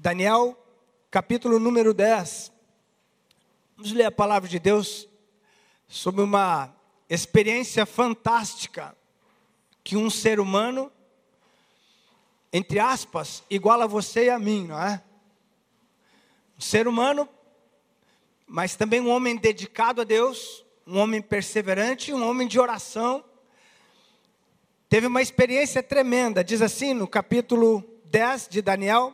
Daniel, capítulo número 10. Vamos ler a palavra de Deus sobre uma experiência fantástica que um ser humano, entre aspas, igual a você e a mim, não é? Um ser humano, mas também um homem dedicado a Deus, um homem perseverante, um homem de oração. Teve uma experiência tremenda, diz assim no capítulo 10 de Daniel,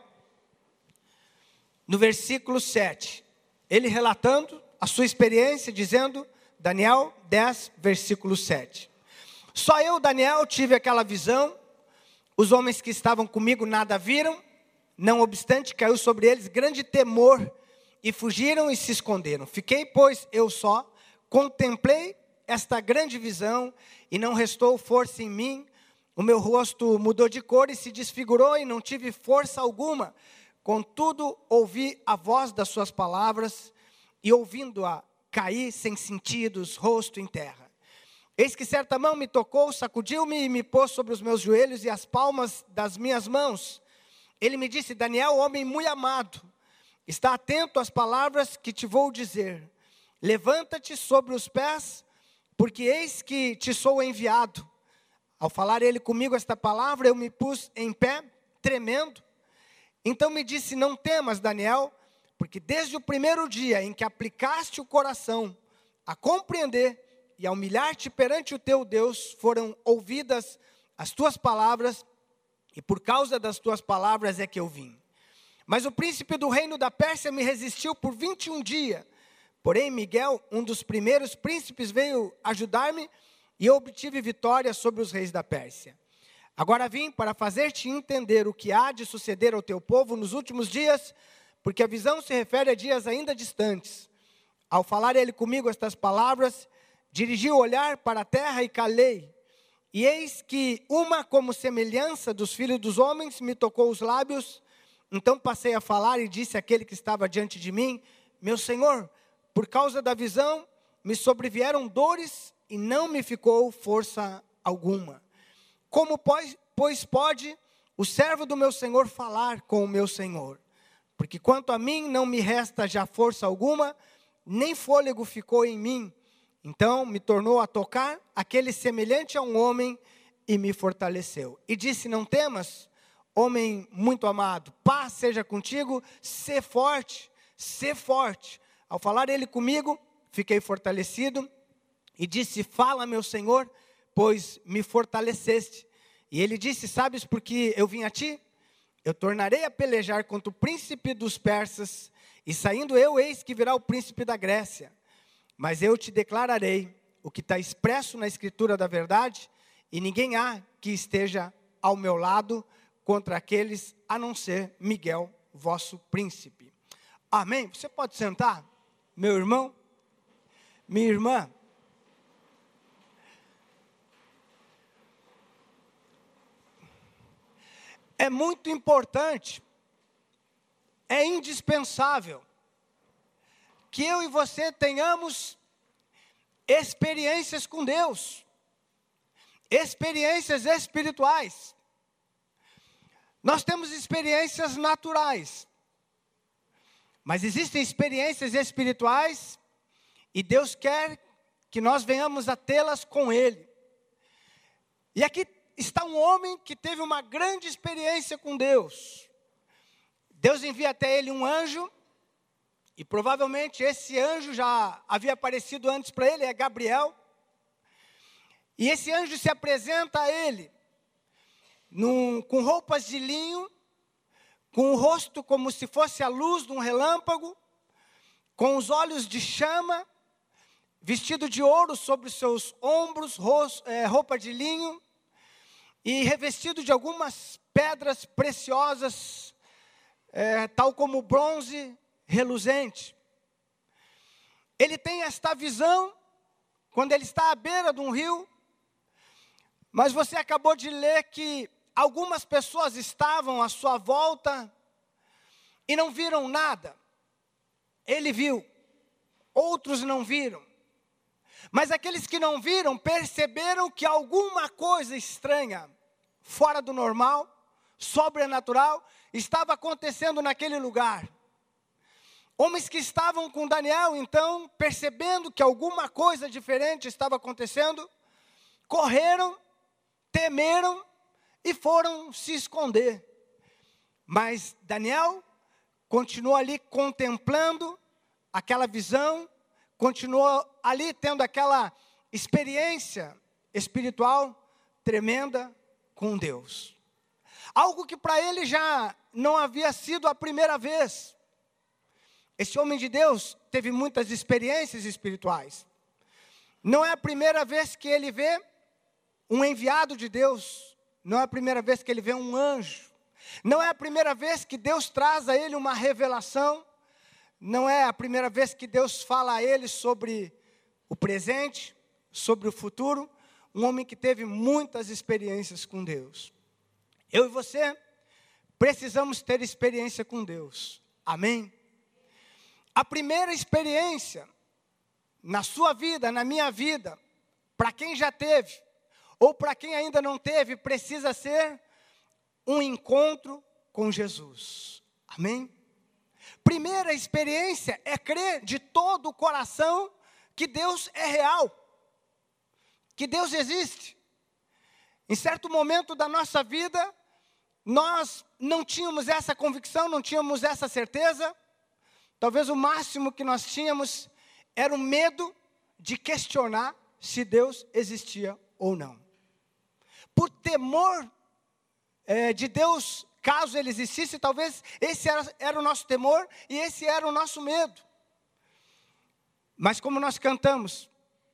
no versículo 7. Ele relatando a sua experiência, dizendo, Daniel 10, versículo 7. Só eu, Daniel, tive aquela visão, os homens que estavam comigo nada viram, não obstante caiu sobre eles grande temor, e fugiram e se esconderam. Fiquei, pois, eu só, contemplei esta grande visão, e não restou força em mim, o meu rosto mudou de cor e se desfigurou, e não tive força alguma. Contudo, ouvi a voz das suas palavras, e ouvindo-a, caí sem sentidos, rosto em terra. Eis que certa mão me tocou, sacudiu-me e me pôs sobre os meus joelhos e as palmas das minhas mãos. Ele me disse, Daniel, homem muito amado, está atento às palavras que te vou dizer. Levanta-te sobre os pés, porque eis que te sou enviado. Ao falar ele comigo esta palavra, eu me pus em pé, tremendo. Então me disse, não temas, Daniel, porque desde o primeiro dia em que aplicaste o coração a compreender e a humilhar-te perante o teu Deus, foram ouvidas as tuas palavras, e por causa das tuas palavras é que eu vim. Mas o príncipe do reino da Pérsia me resistiu por 21 dias. Porém, Miguel, um dos primeiros príncipes, veio ajudar-me, e eu obtive vitória sobre os reis da Pérsia. Agora vim para fazer-te entender o que há de suceder ao teu povo nos últimos dias, porque a visão se refere a dias ainda distantes. Ao falar ele comigo estas palavras, dirigi o olhar para a terra e calei. E eis que uma como semelhança dos filhos dos homens me tocou os lábios. Então passei a falar e disse àquele que estava diante de mim, meu Senhor, por causa da visão, me sobrevieram dores e não me ficou força alguma. Como, pois, pode o servo do meu Senhor falar com o meu Senhor? Porque quanto a mim, não me resta já força alguma, nem fôlego ficou em mim. Então me tornou a tocar aquele semelhante a um homem e me fortaleceu. E disse, não temas, homem muito amado, paz seja contigo, sê forte, sê forte. Ao falar ele comigo, fiquei fortalecido e disse, fala meu Senhor, pois me fortaleceste. E ele disse, sabes por que eu vim a ti? Eu tornarei a pelejar contra o príncipe dos persas, e saindo eu, eis que virá o príncipe da Grécia. Mas eu te declararei o que está expresso na escritura da verdade, e ninguém há que esteja ao meu lado contra aqueles, a não ser Miguel, vosso príncipe. Amém? Você pode sentar, meu irmão, minha irmã. É muito importante, é indispensável, que eu e você tenhamos experiências com Deus, experiências espirituais. Nós temos experiências naturais, mas existem experiências espirituais, e Deus quer que nós venhamos a tê-las com Ele. E aqui está um homem que teve uma grande experiência com Deus. Deus envia até ele um anjo, e provavelmente esse anjo já havia aparecido antes para ele, é Gabriel. E esse anjo se apresenta a ele, com roupas de linho, com o rosto como se fosse a luz de um relâmpago, com os olhos de chama, vestido de ouro sobre os seus ombros, roupa de linho, e revestido de algumas pedras preciosas, tal como bronze reluzente. Ele tem esta visão, quando ele está à beira de um rio, mas você acabou de ler que algumas pessoas estavam à sua volta, e não viram nada. Ele viu, outros não viram. Mas aqueles que não viram, perceberam que alguma coisa estranha, fora do normal, sobrenatural, estava acontecendo naquele lugar. Homens que estavam com Daniel, então, percebendo que alguma coisa diferente estava acontecendo, correram, temeram e foram se esconder. Mas Daniel continuou ali contemplando aquela visão, continuou ali tendo aquela experiência espiritual tremenda com Deus. Algo que para ele já não havia sido a primeira vez. Esse homem de Deus teve muitas experiências espirituais. Não é a primeira vez que ele vê um enviado de Deus. Não é a primeira vez que ele vê um anjo. Não é a primeira vez que Deus traz a ele uma revelação. Não é a primeira vez que Deus fala a ele sobre o presente, sobre o futuro. Um homem que teve muitas experiências com Deus. Eu e você precisamos ter experiência com Deus. Amém? A primeira experiência na sua vida, na minha vida, para quem já teve, ou para quem ainda não teve, precisa ser um encontro com Jesus. Amém? Primeira experiência é crer de todo o coração que Deus é real, que Deus existe. Em certo momento da nossa vida, nós não tínhamos essa convicção, não tínhamos essa certeza. Talvez o máximo que nós tínhamos era o medo de questionar se Deus existia ou não. Por temor de Deus, caso Ele existisse, talvez esse era o nosso temor e esse era o nosso medo. Mas como nós cantamos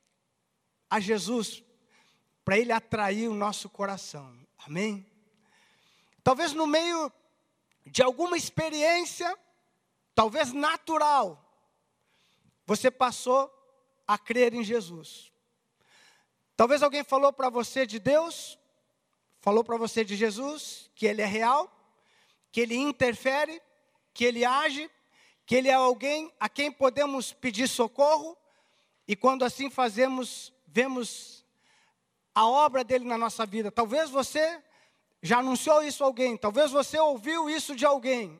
a Jesus, para Ele atrair o nosso coração. Amém? Talvez no meio de alguma experiência, talvez natural, você passou a crer em Jesus. Talvez alguém falou para você de Deus, falou para você de Jesus, que Ele é real, que Ele interfere, que Ele age, que Ele é alguém a quem podemos pedir socorro, e quando assim fazemos, vemos a obra dEle na nossa vida. Talvez você já anunciou isso a alguém, talvez você ouviu isso de alguém,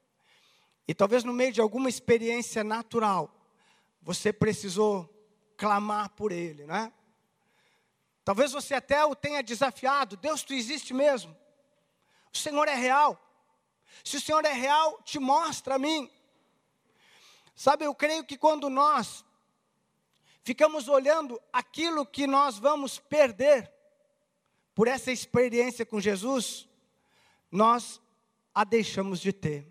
e talvez no meio de alguma experiência natural, você precisou clamar por Ele, né? Talvez você até o tenha desafiado. Deus, tu existe mesmo? O Senhor é real? Se o Senhor é real, te mostra a mim. Sabe, eu creio que quando nós ficamos olhando aquilo que nós vamos perder por essa experiência com Jesus, nós a deixamos de ter.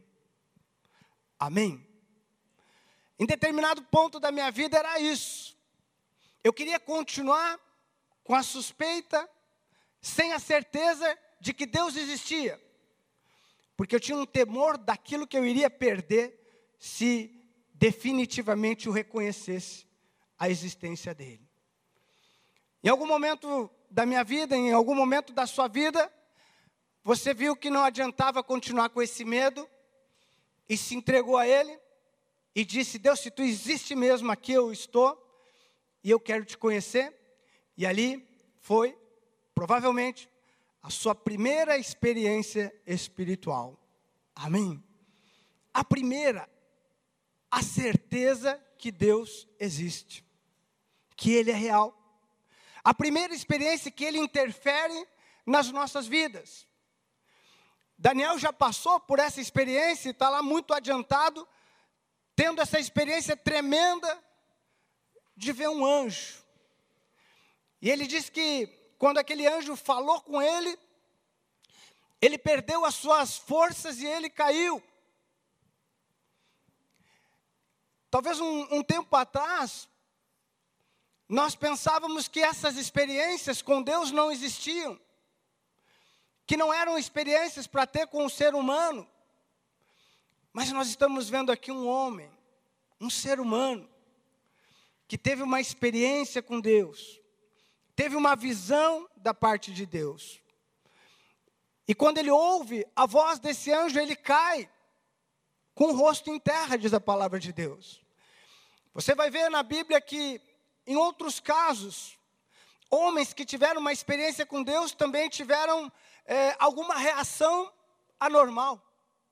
Amém? Em determinado ponto da minha vida era isso. Eu queria continuar com a suspeita, sem a certeza de que Deus existia. Porque eu tinha um temor daquilo que eu iria perder se definitivamente o reconhecesse a existência dele. Em algum momento da minha vida, em algum momento da sua vida, você viu que não adiantava continuar com esse medo e se entregou a Ele e disse: Deus, se tu existe mesmo, aqui eu estou e eu quero te conhecer. E ali foi, provavelmente, a sua primeira experiência espiritual. Amém? A primeira, a certeza que Deus existe, que Ele é real. A primeira experiência que Ele interfere nas nossas vidas. Daniel já passou por essa experiência e está lá muito adiantado, tendo essa experiência tremenda de ver um anjo. E ele diz que quando aquele anjo falou com ele, ele perdeu as suas forças e ele caiu. Talvez um tempo atrás, nós pensávamos que essas experiências com Deus não existiam, que não eram experiências para ter com o ser humano. Mas nós estamos vendo aqui um homem, um ser humano, que teve uma experiência com Deus, teve uma visão da parte de Deus. E quando ele ouve a voz desse anjo, ele cai com o rosto em terra, diz a palavra de Deus. Você vai ver na Bíblia que, em outros casos, homens que tiveram uma experiência com Deus também tiveram alguma reação anormal.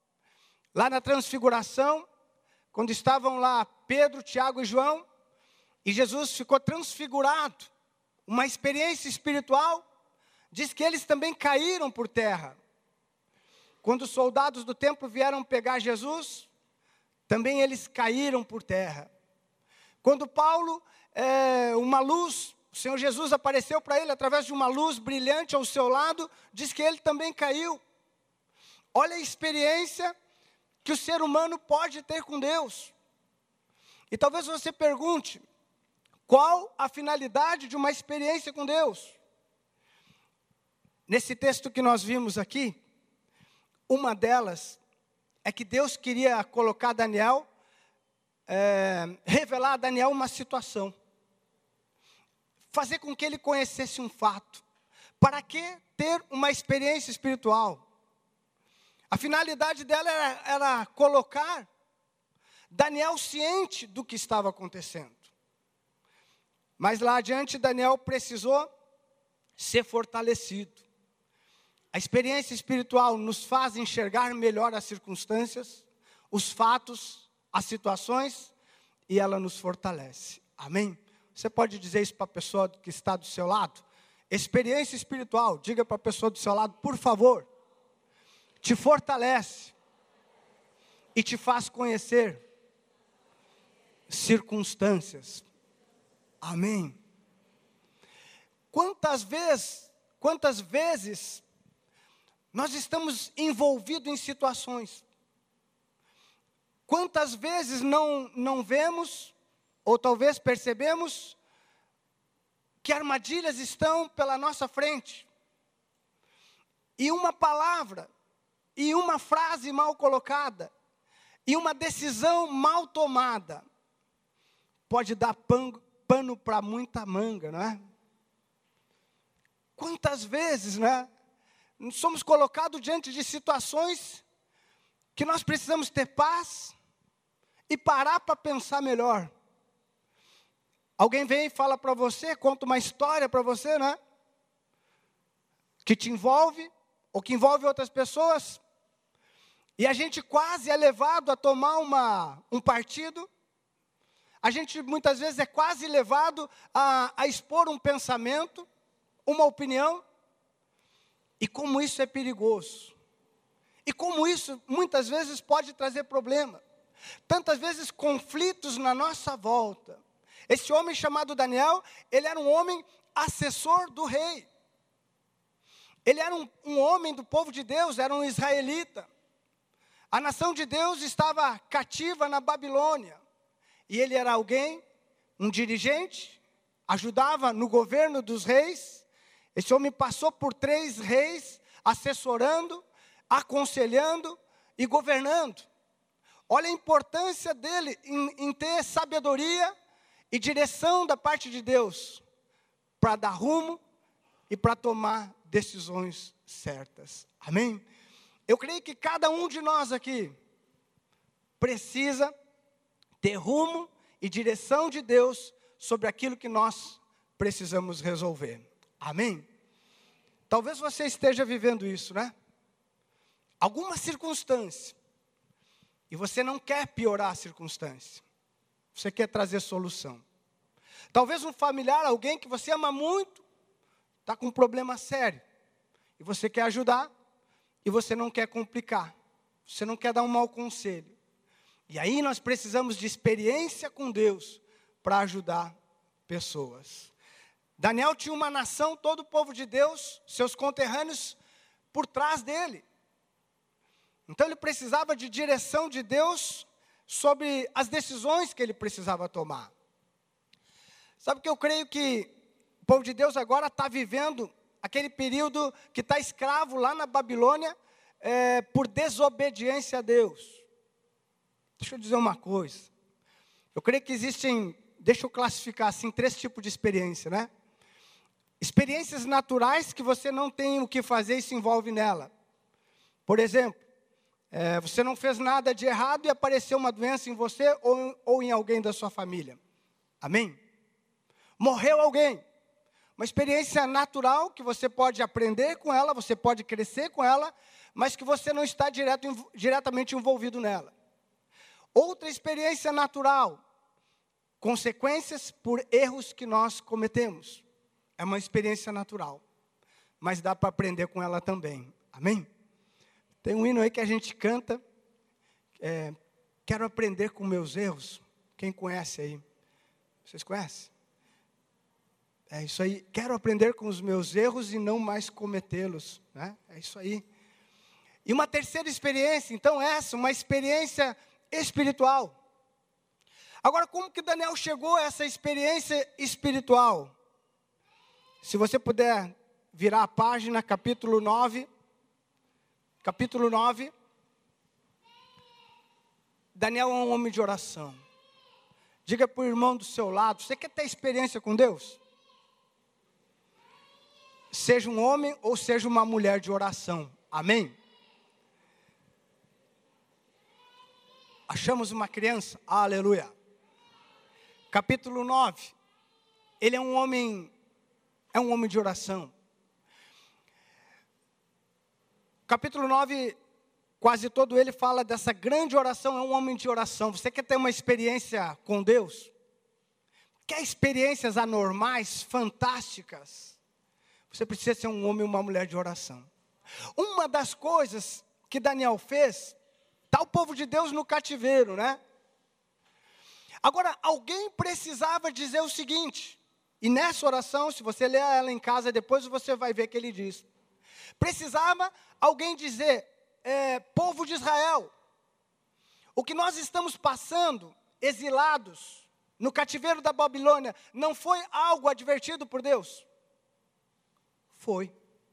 lá na transfiguração, quando estavam lá Pedro, Tiago e João, e Jesus ficou transfigurado, uma experiência espiritual, diz que eles também caíram por terra. Quando os soldados do templo vieram pegar Jesus, também eles caíram por terra. Quando Paulo, uma luz, o Senhor Jesus apareceu para ele através de uma luz brilhante ao seu lado, diz que ele também caiu. Olha a experiência que o ser humano pode ter com Deus. E talvez você pergunte, qual a finalidade de uma experiência com Deus? Nesse texto que nós vimos aqui, uma delas é que Deus queria colocar Daniel, revelar a Daniel uma situação. Fazer com que ele conhecesse um fato. Para que ter uma experiência espiritual? A finalidade dela era colocar Daniel ciente do que estava acontecendo. Mas lá adiante, Daniel precisou ser fortalecido. A experiência espiritual nos faz enxergar melhor as circunstâncias, os fatos, as situações, e ela nos fortalece. Amém? Você pode dizer isso para a pessoa que está do seu lado? Experiência espiritual, diga para a pessoa do seu lado, por favor. Te fortalece e te faz conhecer circunstâncias. Amém? Quantas vezes nós estamos envolvidos em situações? Quantas vezes não vemos, ou talvez percebemos, que armadilhas estão pela nossa frente? E uma palavra, e uma frase mal colocada, e uma decisão mal tomada, pode dar pano para muita manga, não é? Quantas vezes, né? Somos colocados diante de situações que nós precisamos ter paz e parar para pensar melhor. Alguém vem e fala para você, conta uma história para você, né? Que te envolve, ou que envolve outras pessoas, e a gente quase é levado a tomar um partido. A gente muitas vezes é quase levado a expor um pensamento, uma opinião. E como isso é perigoso. E como isso muitas vezes pode trazer problema. Tantas vezes conflitos na nossa volta. Esse homem chamado Daniel, ele era um homem assessor do rei. Ele era um homem do povo de Deus, era um israelita. A nação de Deus estava cativa na Babilônia. E ele era alguém, um dirigente, ajudava no governo dos reis. Esse homem passou por 3 reis, assessorando, aconselhando e governando. Olha a importância dele em ter sabedoria e direção da parte de Deus, para dar rumo e para tomar decisões certas. Amém? Eu creio que cada um de nós aqui precisa ter rumo e direção de Deus sobre aquilo que nós precisamos resolver. Amém? Talvez você esteja vivendo isso, né? Alguma circunstância. E você não quer piorar a circunstância. Você quer trazer solução. Talvez um familiar, alguém que você ama muito, está com um problema sério. E você quer ajudar, e você não quer complicar. Você não quer dar um mau conselho. E aí nós precisamos de experiência com Deus para ajudar pessoas. Daniel tinha uma nação, todo o povo de Deus, seus conterrâneos, por trás dele. Então ele precisava de direção de Deus sobre as decisões que ele precisava tomar. Sabe que eu creio que o povo de Deus agora está vivendo aquele período que está escravo lá na Babilônia por desobediência a Deus. Deixa eu dizer uma coisa. Eu creio que existem, deixa eu classificar assim, 3 tipos de experiência, né? Experiências naturais que você não tem o que fazer e se envolve nela. Por exemplo, você não fez nada de errado e apareceu uma doença em você ou em alguém da sua família. Amém? Morreu alguém. uma experiência natural que você pode aprender com ela, você pode crescer com ela, mas que você não está diretamente envolvido nela. Outra experiência natural, consequências por erros que nós cometemos. É uma experiência natural, mas dá para aprender com ela também. Amém? Tem um hino aí que a gente canta, quero aprender com meus erros. Quem conhece aí? Vocês conhecem? É isso aí, quero aprender com os meus erros e não mais cometê-los, né? É isso aí. E uma terceira experiência, então uma experiência espiritual. Agora, como que Daniel chegou a essa experiência espiritual? Se você puder virar a página, capítulo 9. Capítulo 9. Daniel é um homem de oração. Diga para o irmão do seu lado, você quer ter experiência com Deus? Seja um homem ou seja uma mulher de oração. Amém? Achamos uma criança? Aleluia. Capítulo 9. Ele é um homem de oração. Capítulo 9, quase todo ele fala dessa grande oração, é um homem de oração. Você quer ter uma experiência com Deus? Quer experiências anormais, fantásticas? Você precisa ser um homem ou uma mulher de oração. Uma das coisas que Daniel fez, está o povo de Deus no cativeiro, né? Agora, alguém precisava dizer o seguinte, e nessa oração, se você ler ela em casa, depois você vai ver que ele diz. Precisava alguém dizer, povo de Israel, o que nós estamos passando, exilados, no cativeiro da Babilônia, não foi algo advertido por Deus? Foi.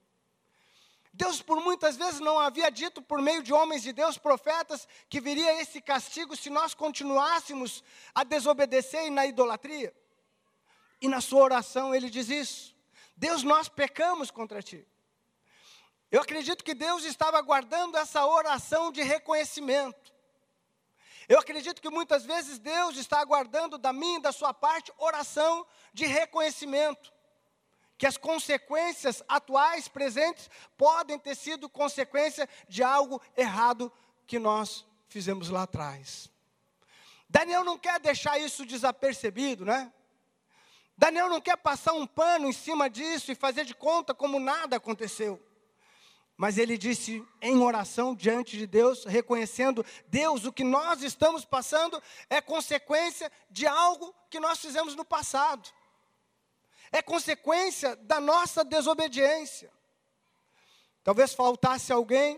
Deus por muitas vezes não havia dito por meio de homens de Deus, profetas, que viria esse castigo se nós continuássemos a desobedecer e na idolatria? E na sua oração ele diz isso. Deus, nós pecamos contra ti. Eu acredito que Deus estava aguardando essa oração de reconhecimento. Eu acredito que muitas vezes Deus está aguardando da minha e da sua parte oração de reconhecimento. Que as consequências atuais, presentes, podem ter sido consequência de algo errado que nós fizemos lá atrás. Daniel não quer deixar isso desapercebido, né? Daniel não quer passar um pano em cima disso e fazer de conta como nada aconteceu. Mas ele disse em oração diante de Deus, reconhecendo, Deus, o que nós estamos passando é consequência de algo que nós fizemos no passado. É consequência da nossa desobediência. Talvez faltasse alguém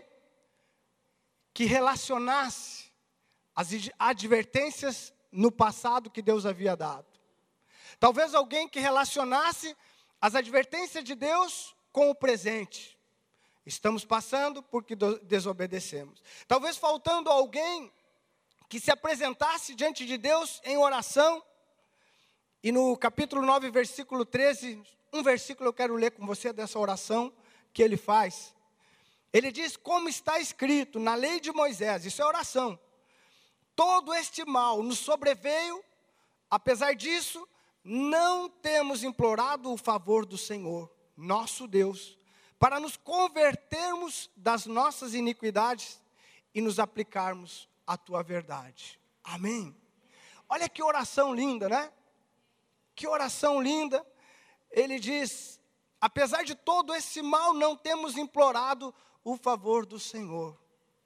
que relacionasse as advertências no passado que Deus havia dado. Talvez alguém que relacionasse as advertências de Deus com o presente. Estamos passando porque desobedecemos. Talvez faltando alguém que se apresentasse diante de Deus em oração. E no capítulo 9, versículo 13, um versículo eu quero ler com você dessa oração que ele faz. Ele diz, como está escrito na lei de Moisés, isso é oração. Todo este mal nos sobreveio, apesar disso, não temos implorado o favor do Senhor, nosso Deus, para nos convertermos das nossas iniquidades e nos aplicarmos à tua verdade. Amém. Olha que oração linda, né? Que oração linda. Ele diz, apesar de todo esse mal, não temos implorado o favor do Senhor.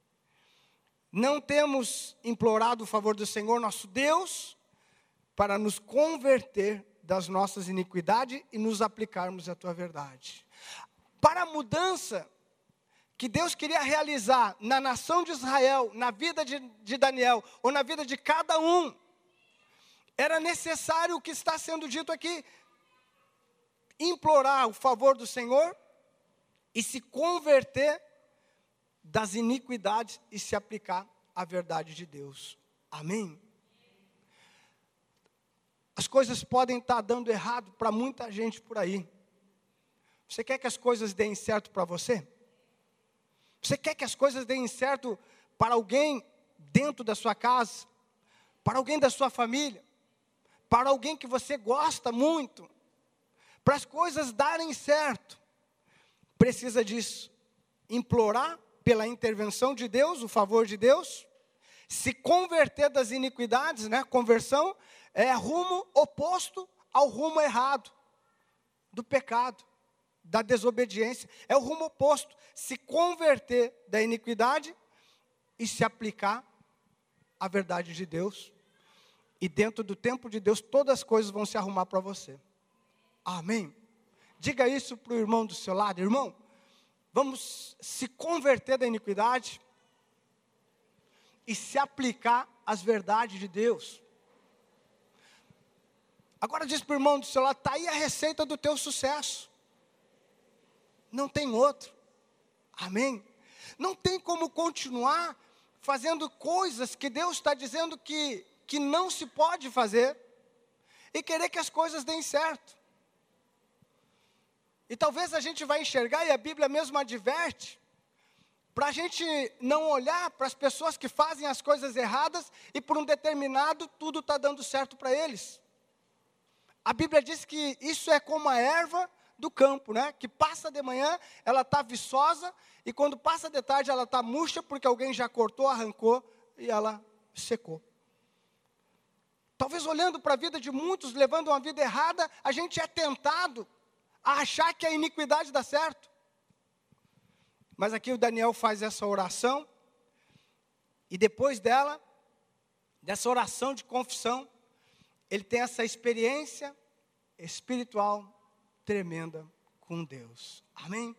Não temos implorado o favor do Senhor, nosso Deus, para nos converter das nossas iniquidades e nos aplicarmos à tua verdade. Para a mudança que Deus queria realizar na nação de Israel, na vida de Daniel, ou na vida de cada um, era necessário o que está sendo dito aqui, implorar o favor do Senhor e se converter das iniquidades e se aplicar à verdade de Deus. Amém? As coisas podem estar dando errado para muita gente por aí. Você quer que as coisas deem certo para você? Você quer que as coisas deem certo para alguém dentro da sua casa? Para alguém da sua família? Para alguém que você gosta muito? Para as coisas darem certo, precisa disso. Implorar pela intervenção de Deus, o favor de Deus, se converter das iniquidades, né? Conversão é rumo oposto ao rumo errado, do pecado, da desobediência. É o rumo oposto, se converter da iniquidade e se aplicar à verdade de Deus. E dentro do tempo de Deus, todas as coisas vão se arrumar para você. Amém? Diga isso para o irmão do seu lado. Irmão, vamos se converter da iniquidade e se aplicar às verdades de Deus. Agora diz para o irmão do seu lado, está aí a receita do teu sucesso. Não tem outro. Amém? Não tem como continuar fazendo coisas que Deus está dizendo que não se pode fazer e querer que as coisas deem certo. E talvez a gente vai enxergar, e a Bíblia mesmo adverte, para a gente não olhar para as pessoas que fazem as coisas erradas e por um determinado tudo está dando certo para eles. A Bíblia diz que isso é como a erva do campo, né? Que passa de manhã, ela está viçosa, e quando passa de tarde ela está murcha, porque alguém já cortou, arrancou, e ela secou. Talvez olhando para a vida de muitos, levando uma vida errada, a gente é tentado a achar que a iniquidade dá certo. Mas aqui o Daniel faz essa oração, e depois dessa oração de confissão, ele tem essa experiência espiritual tremenda com Deus. Amém?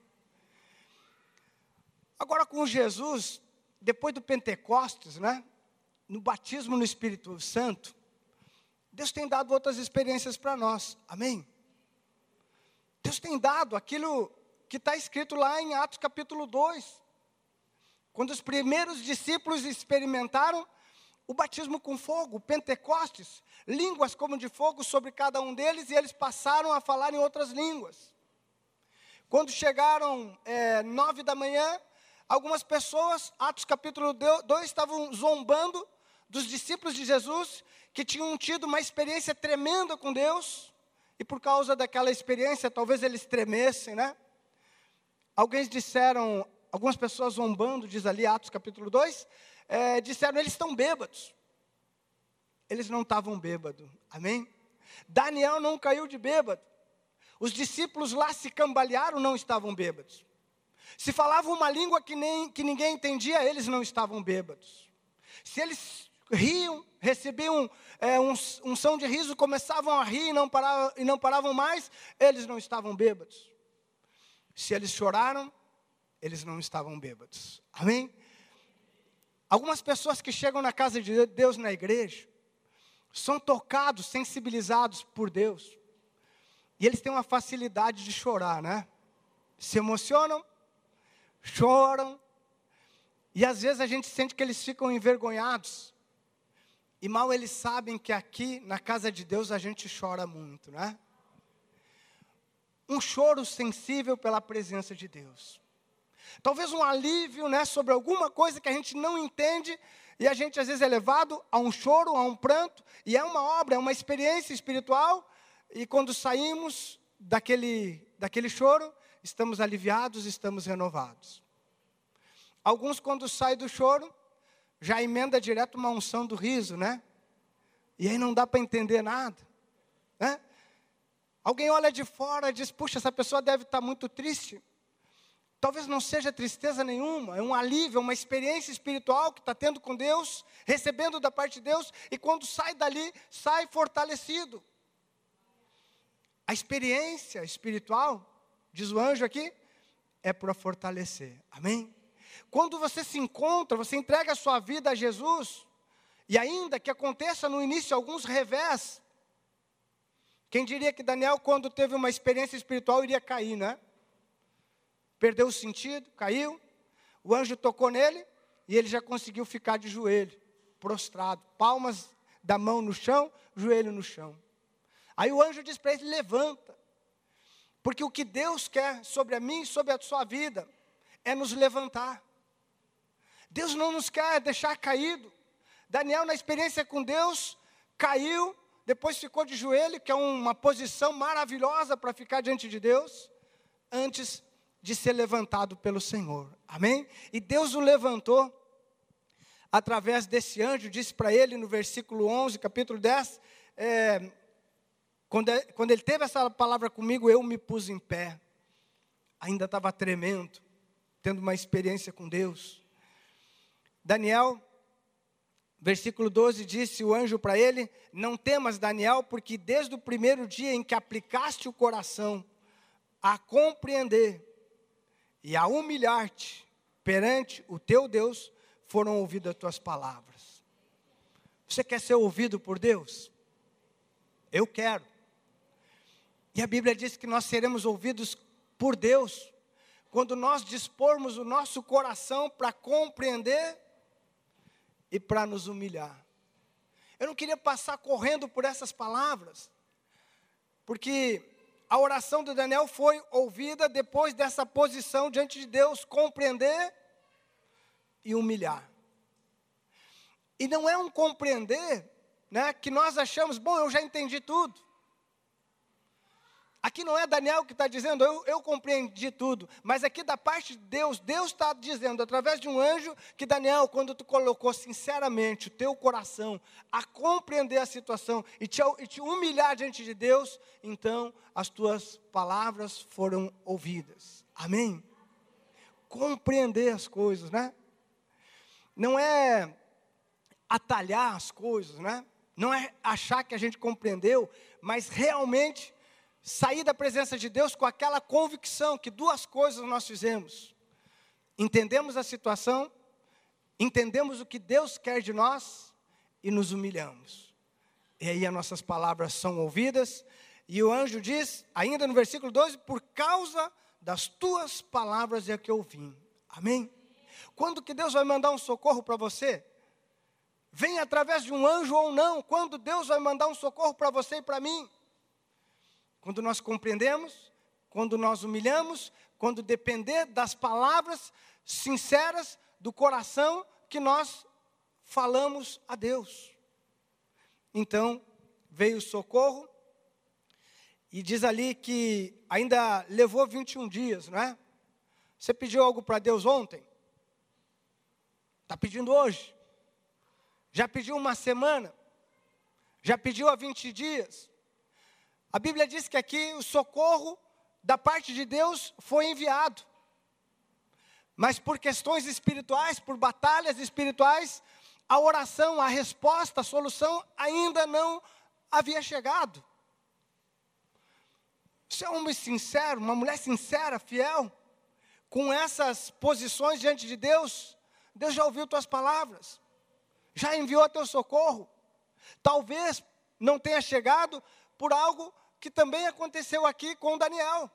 Agora com Jesus, depois do Pentecostes, né? No batismo no Espírito Santo, Deus tem dado outras experiências para nós. Amém? Deus tem dado aquilo que está escrito lá em Atos capítulo 2. Quando os primeiros discípulos experimentaram o batismo com fogo, o Pentecostes, línguas como de fogo sobre cada um deles, e eles passaram a falar em outras línguas. Quando chegaram 9 da manhã, algumas pessoas, Atos capítulo 2, estavam zombando dos discípulos de Jesus, que tinham tido uma experiência tremenda com Deus, e por causa daquela experiência, talvez eles tremessem, né? Algumas pessoas zombando, diz ali Atos capítulo 2, disseram, eles estão bêbados. Eles não estavam bêbados, amém? Daniel não caiu de bêbado. Os discípulos lá se cambalearam, não estavam bêbados. Se falavam uma língua que ninguém entendia, eles não estavam bêbados. Se eles riam, recebiam um som de riso, começavam a rir e não paravam mais, eles não estavam bêbados. Se eles choraram, eles não estavam bêbados. Amém? Algumas pessoas que chegam na casa de Deus, na igreja, são tocados, sensibilizados por Deus. E eles têm uma facilidade de chorar, né? Se emocionam, choram. E às vezes a gente sente que eles ficam envergonhados. E mal eles sabem que aqui, na casa de Deus, a gente chora muito, né? Um choro sensível pela presença de Deus. Talvez um alívio, né, sobre alguma coisa que a gente não entende, e a gente às vezes é levado a um choro, a um pranto, e é uma obra, é uma experiência espiritual, e quando saímos daquele choro, estamos aliviados, estamos renovados. Alguns quando saem do choro, já emenda direto uma unção do riso, né? E aí não dá para entender nada, né? Alguém olha de fora e diz, puxa, essa pessoa deve estar muito triste. Talvez não seja tristeza nenhuma, é um alívio, é uma experiência espiritual que está tendo com Deus, recebendo da parte de Deus, e quando sai dali, sai fortalecido. A experiência espiritual, diz o anjo aqui, é para fortalecer, amém? Quando você se encontra, você entrega a sua vida a Jesus, e ainda que aconteça no início alguns revés, quem diria que Daniel, quando teve uma experiência espiritual, iria cair, né? Perdeu o sentido, caiu, o anjo tocou nele, e ele já conseguiu ficar de joelho, prostrado, palmas da mão no chão, joelho no chão. Aí o anjo diz para ele, levanta, porque o que Deus quer sobre a mim e sobre a sua vida, é nos levantar. Deus não nos quer deixar caído. Daniel, na experiência com Deus, caiu, depois ficou de joelho, que é uma posição maravilhosa para ficar diante de Deus, antes de ser levantado pelo Senhor. Amém? E Deus o levantou através desse anjo, disse para ele no versículo 11, capítulo 10, quando ele teve essa palavra comigo, eu me pus em pé. Ainda estava tremendo, tendo uma experiência com Deus. Daniel, versículo 12, disse o anjo para ele: não temas, Daniel, porque desde o primeiro dia em que aplicaste o coração a compreender e a humilhar-te perante o teu Deus, foram ouvidas as tuas palavras. Você quer ser ouvido por Deus? Eu quero. E a Bíblia diz que nós seremos ouvidos por Deus quando nós dispormos o nosso coração para compreender e para nos humilhar. Eu não queria passar correndo por essas palavras, porque a oração de Daniel foi ouvida depois dessa posição diante de Deus, compreender e humilhar. E não é um compreender, né, que nós achamos, bom, eu já entendi tudo. Aqui não é Daniel que está dizendo, eu compreendi tudo. Mas aqui da parte de Deus, Deus está dizendo, através de um anjo, que Daniel, quando tu colocou sinceramente o teu coração a compreender a situação e te humilhar diante de Deus, então as tuas palavras foram ouvidas. Amém? Compreender as coisas, né? Não é atalhar as coisas, né? Não é achar que a gente compreendeu, mas realmente sair da presença de Deus com aquela convicção que duas coisas nós fizemos. Entendemos a situação, entendemos o que Deus quer de nós e nos humilhamos. E aí as nossas palavras são ouvidas. E o anjo diz, ainda no versículo 12, por causa das tuas palavras é que eu vim. Amém? Quando que Deus vai mandar um socorro para você? Vem através de um anjo ou não? Quando Deus vai mandar um socorro para você e para mim? Quando nós compreendemos, quando nós humilhamos, quando depender das palavras sinceras do coração que nós falamos a Deus. Então, veio o socorro, e diz ali que ainda levou 21 dias, não é? Você pediu algo para Deus ontem? Está pedindo hoje? Já pediu uma semana? Já pediu há 20 dias? A Bíblia diz que aqui o socorro da parte de Deus foi enviado. Mas por questões espirituais, por batalhas espirituais, a oração, a resposta, a solução ainda não havia chegado. Você é um homem sincero, uma mulher sincera, fiel, com essas posições diante de Deus, Deus já ouviu tuas palavras, já enviou teu socorro. Talvez não tenha chegado por algo que também aconteceu aqui com Daniel.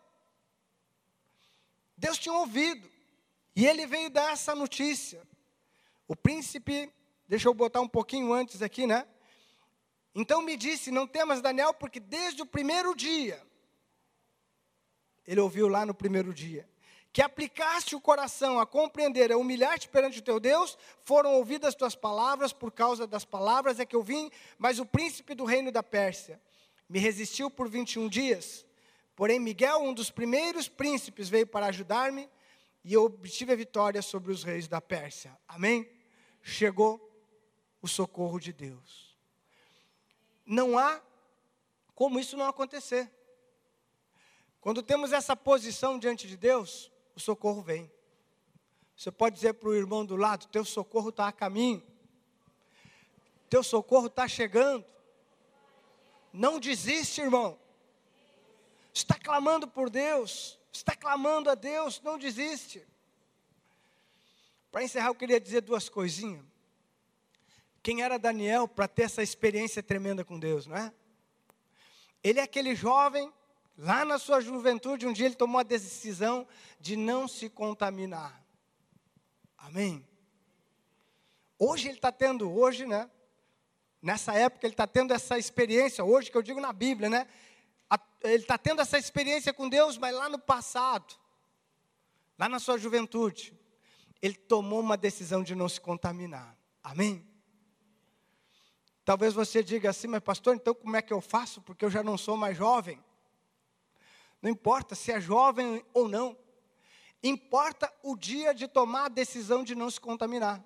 Deus tinha ouvido, e ele veio dar essa notícia. O príncipe, deixa eu botar um pouquinho antes aqui, né? Então me disse, não temas, Daniel, porque desde o primeiro dia, ele ouviu lá no primeiro dia, que aplicaste o coração a compreender, a humilhar-te perante o teu Deus, foram ouvidas as tuas palavras, por causa das palavras é que eu vim, mas o príncipe do reino da Pérsia me resistiu por 21 dias, porém Miguel, um dos primeiros príncipes, veio para ajudar-me, e eu obtive a vitória sobre os reis da Pérsia. Amém? Chegou o socorro de Deus. Não há como isso não acontecer. Quando temos essa posição diante de Deus, o socorro vem. Você pode dizer para o irmão do lado, teu socorro está a caminho. Teu socorro está chegando. Não desiste, irmão. Está clamando por Deus. Está clamando a Deus, não desiste. Para encerrar, eu queria dizer duas coisinhas. Quem era Daniel para ter essa experiência tremenda com Deus, não é? Ele é aquele jovem, lá na sua juventude, um dia ele tomou a decisão de não se contaminar. Amém? Hoje ele está tendo, né? Nessa época ele está tendo essa experiência, hoje que eu digo na Bíblia, né? Ele está tendo essa experiência com Deus, mas lá no passado, lá na sua juventude, ele tomou uma decisão de não se contaminar. Amém? Talvez você diga assim, mas pastor, então como é que eu faço? Porque eu já não sou mais jovem. Não importa se é jovem ou não. Importa o dia de tomar a decisão de não se contaminar.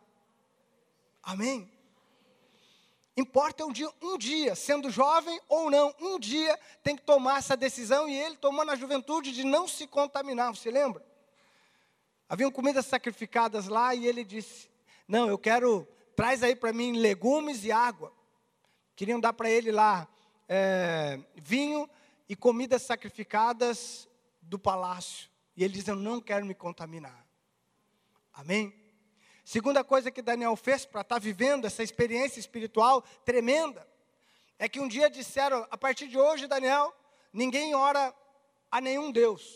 Amém? Importa um dia, sendo jovem ou não, um dia tem que tomar essa decisão, e ele tomou na juventude de não se contaminar, você lembra? Haviam comidas sacrificadas lá e ele disse, não, eu quero, traz aí para mim legumes e água. Queriam dar para ele lá vinho e comidas sacrificadas do palácio. E ele diz, eu não quero me contaminar. Amém? Segunda coisa que Daniel fez para estar vivendo essa experiência espiritual tremenda, é que um dia disseram, a partir de hoje, Daniel, ninguém ora a nenhum Deus.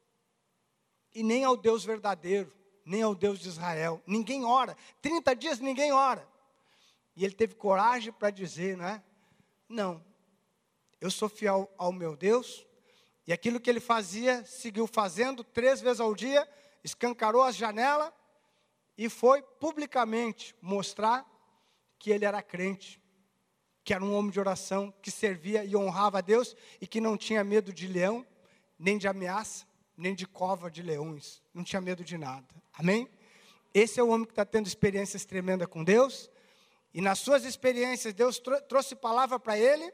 E nem ao Deus verdadeiro, nem ao Deus de Israel. Ninguém ora. 30 dias ninguém ora. E ele teve coragem para dizer, não, eu sou fiel ao meu Deus. E aquilo que ele fazia, seguiu fazendo 3 vezes ao dia, escancarou as janelas e foi publicamente mostrar que ele era crente, que era um homem de oração, que servia e honrava a Deus e que não tinha medo de leão, nem de ameaça, nem de cova de leões, não tinha medo de nada. Amém? Esse é o homem que está tendo experiências tremendas com Deus, e nas suas experiências Deus trouxe palavra para ele,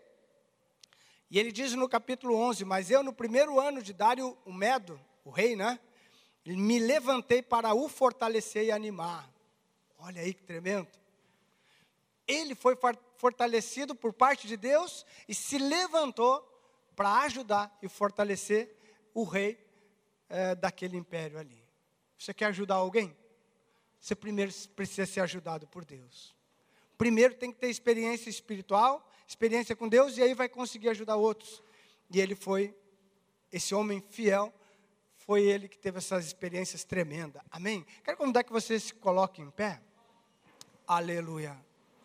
e ele diz no capítulo 11, mas eu no primeiro ano de Dário o Medo, o rei, me levantei para o fortalecer e animar. Olha aí que tremendo. Ele foi fortalecido por parte de Deus e se levantou para ajudar e fortalecer o rei daquele império ali. Você quer ajudar alguém? Você primeiro precisa ser ajudado por Deus. Primeiro tem que ter experiência espiritual, experiência com Deus, e aí vai conseguir ajudar outros. E ele foi, esse homem fiel, foi ele que teve essas experiências tremendas. Amém? Quero convidar que você se coloque em pé. Aleluia.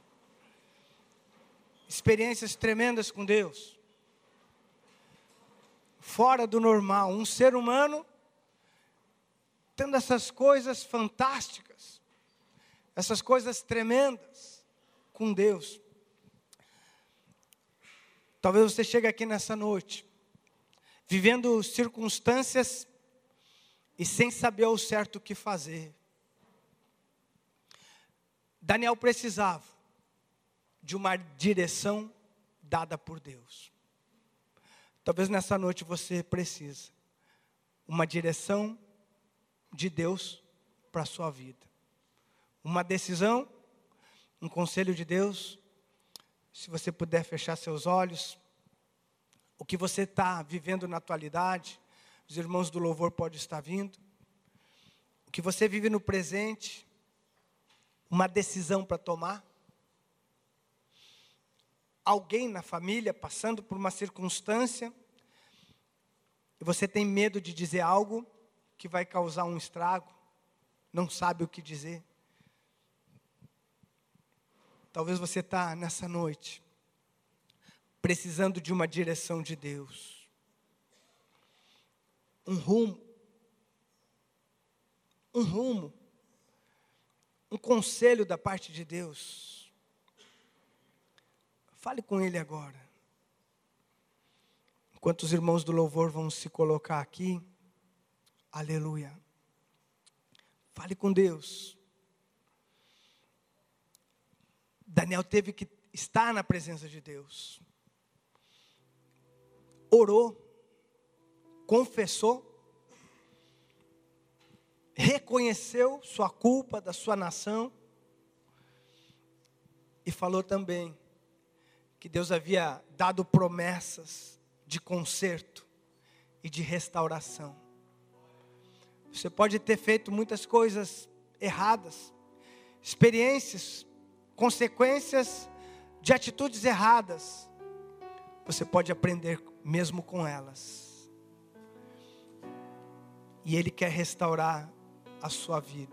Experiências tremendas com Deus. Fora do normal. Um ser humano tendo essas coisas fantásticas. Essas coisas tremendas com Deus. Talvez você chegue aqui nessa noite, vivendo circunstâncias e sem saber ao certo o que fazer. Daniel precisava de uma direção dada por Deus. Talvez nessa noite você precisa uma direção de Deus para a sua vida. Uma decisão, um conselho de Deus. Se você puder fechar seus olhos, o que você está vivendo na atualidade, os irmãos do louvor podem estar vindo. O que você vive no presente, uma decisão para tomar. Alguém na família passando por uma circunstância, e você tem medo de dizer algo que vai causar um estrago, não sabe o que dizer. Talvez você está nessa noite, precisando de uma direção de Deus. Um rumo, um conselho da parte de Deus. Fale com Ele agora. Enquanto os irmãos do louvor vão se colocar aqui, aleluia. Fale com Deus. Daniel teve que estar na presença de Deus. Orou, confessou, reconheceu sua culpa da sua nação e falou também que Deus havia dado promessas de conserto e de restauração. Você pode ter feito muitas coisas erradas, experiências, consequências de atitudes erradas. Você pode aprender mesmo com elas. E Ele quer restaurar a sua vida.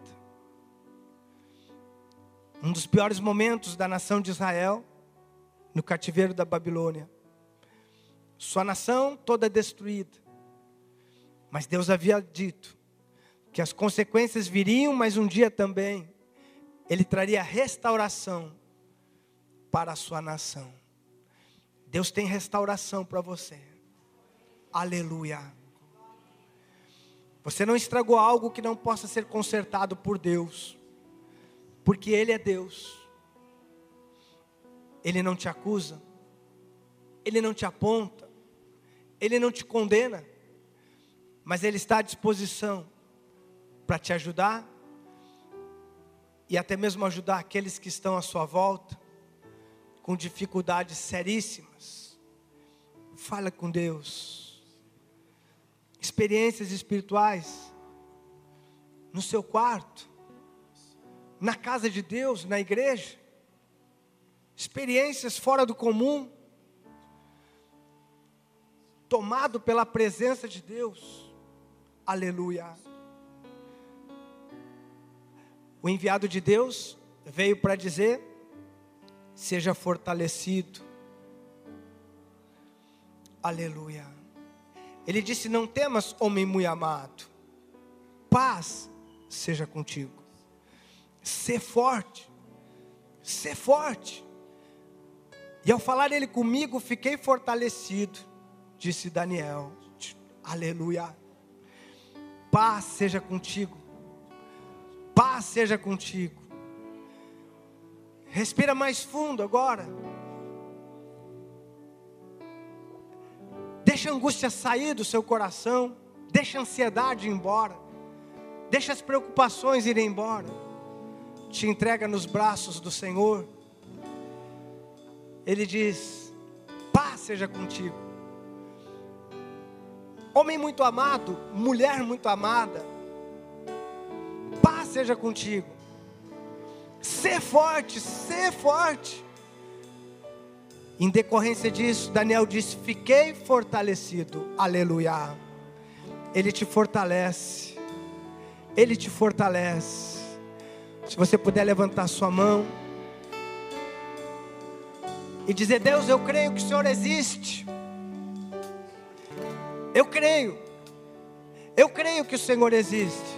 Um dos piores momentos da nação de Israel, no cativeiro da Babilônia. Sua nação toda destruída. Mas Deus havia dito que as consequências viriam, mas um dia também Ele traria restauração para a sua nação. Deus tem restauração para você. Aleluia. Você não estragou algo que não possa ser consertado por Deus, porque Ele é Deus. Ele não te acusa, Ele não te aponta, Ele não te condena, mas Ele está à disposição para te ajudar e até mesmo ajudar aqueles que estão à sua volta com dificuldades seríssimas. Fala com Deus. Experiências espirituais no seu quarto, na casa de Deus, na igreja. Experiências fora do comum, tomado pela presença de Deus. Aleluia. O enviado de Deus veio para dizer: seja fortalecido. Aleluia. Ele disse: não temas, homem muito amado, paz seja contigo. Sê forte, sê forte. E ao falar ele comigo, fiquei fortalecido, disse Daniel. Aleluia. Paz seja contigo. Paz seja contigo. Respira mais fundo agora. Deixa a angústia sair do seu coração. Deixa a ansiedade ir embora. Deixa as preocupações irem embora. Te entrega nos braços do Senhor. Ele diz: paz seja contigo. Homem muito amado, mulher muito amada, paz seja contigo. Sê forte, sê forte. Em decorrência disso, Daniel disse: fiquei fortalecido. Aleluia. Ele te fortalece. Ele te fortalece. Se você puder levantar sua mão e dizer: Deus, eu creio que o Senhor existe. Eu creio que o Senhor existe.